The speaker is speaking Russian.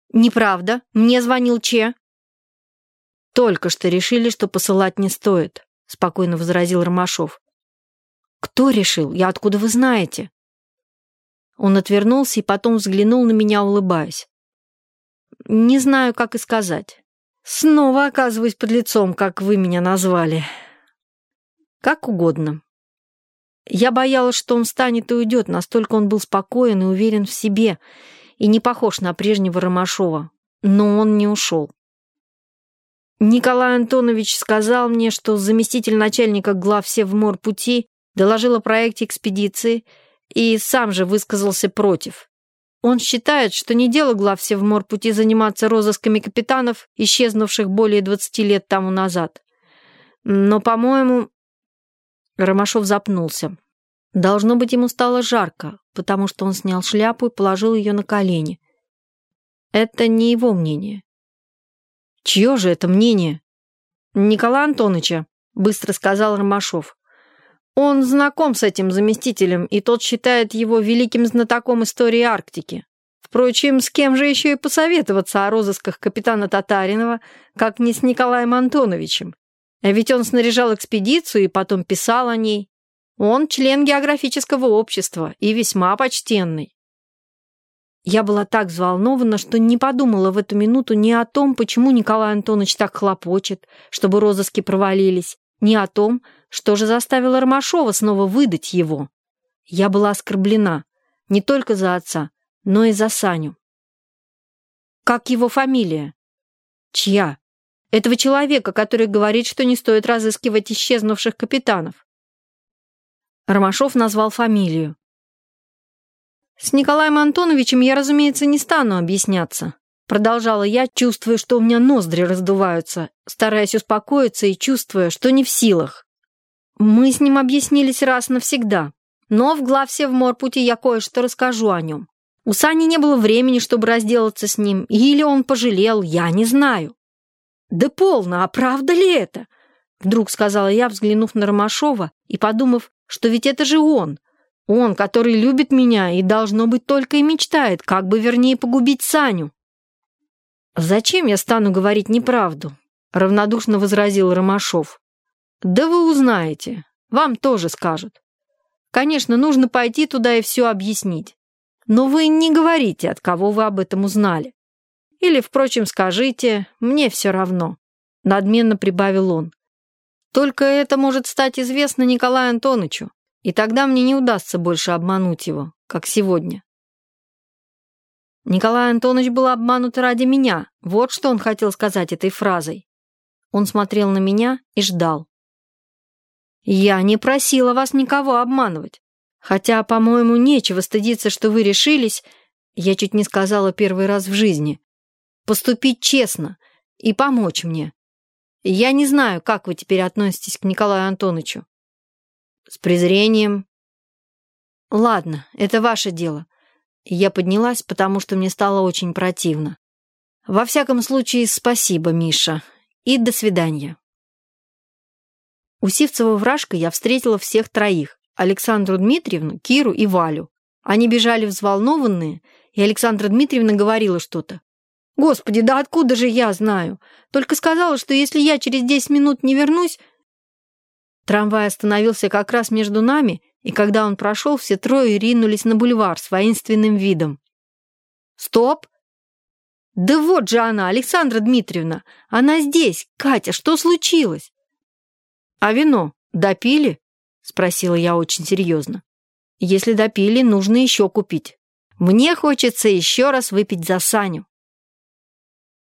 Неправда. Мне звонил Че. Только что решили, что посылать не стоит, спокойно возразил Ромашов. Кто решил? Я откуда вы знаете? Он отвернулся и потом взглянул на меня, улыбаясь. Не знаю, как и сказать. Снова оказываюсь под лицом, как вы меня назвали. Как угодно. Я боялась, что он встанет и уйдет, настолько он был спокоен и уверен в себе, и не похож на прежнего Ромашова. Но он не ушел. Николай Антонович сказал мне, что заместитель начальника главсевморпути доложил о проекте экспедиции и сам же высказался против. Он считает, что не дело главсевморпути заниматься розысками капитанов, исчезнувших более 20 лет тому назад. Но, по-моему... Ромашов запнулся. Должно быть, ему стало жарко, потому что он снял шляпу и положил ее на колени. Это не его мнение. Чье же это мнение? Николая Антоновича, быстро сказал Ромашов. Он знаком с этим заместителем, и тот считает его великим знатоком истории Арктики. Впрочем, с кем же еще и посоветоваться о розысках капитана Татаринова, как не с Николаем Антоновичем? А ведь он снаряжал экспедицию и потом писал о ней. Он член географического общества и весьма почтенный. Я была так взволнована, что не подумала в эту минуту ни о том, почему Николай Антонович так хлопочет, чтобы розыски провалились, ни о том, что же заставило Ромашова снова выдать его. Я была оскорблена не только за отца, но и за Саню. Как его фамилия? Чья? Этого человека, который говорит, что не стоит разыскивать исчезнувших капитанов. Ромашов назвал фамилию. С Николаем Антоновичем я, разумеется, не стану объясняться. Продолжала я, чувствуя, что у меня ноздри раздуваются, стараясь успокоиться и чувствуя, что не в силах. Мы с ним объяснились раз навсегда, но в главсевморпути я кое-что расскажу о нем. У Сани не было времени, чтобы разделаться с ним, или он пожалел, я не знаю. «Да полно, а правда ли это?» Вдруг сказала я, взглянув на Ромашова и подумав, что ведь это же он, который любит меня и, должно быть, только и мечтает, как бы вернее погубить Саню. «Зачем я стану говорить неправду?» равнодушно возразил Ромашов. «Да вы узнаете, вам тоже скажут. Конечно, нужно пойти туда и все объяснить. Но вы не говорите, от кого вы об этом узнали. Или, впрочем, скажите, мне все равно», — надменно прибавил он. «Только это может стать известно Николаю Антоновичу, и тогда мне не удастся больше обмануть его, как сегодня». Николай Антонович был обманут ради меня, вот что он хотел сказать этой фразой. Он смотрел на меня и ждал. «Я не просила вас никого обманывать, хотя, по-моему, нечего стыдиться, что вы решились, я чуть не сказала первый раз в жизни, поступить честно и помочь мне. Я не знаю, как вы теперь относитесь к Николаю Антоновичу. С презрением. Ладно, это ваше дело». Я поднялась, потому что мне стало очень противно. Во всяком случае, спасибо, Миша, и до свидания. У Сивцева-Вражка я встретила всех троих: Александру Дмитриевну, Киру и Валю. Они бежали взволнованные, и Александра Дмитриевна говорила что-то. «Господи, да откуда же я знаю? Только сказала, что если я через 10 минут не вернусь...» Трамвай остановился как раз между нами, и когда он прошел, все трое ринулись на бульвар с воинственным видом. «Стоп! Да вот же она, Александра Дмитриевна! Она здесь! Катя, что случилось?» «А вино допили?» — спросила я очень серьезно. «Если допили, нужно еще купить. Мне хочется еще раз выпить за Саню».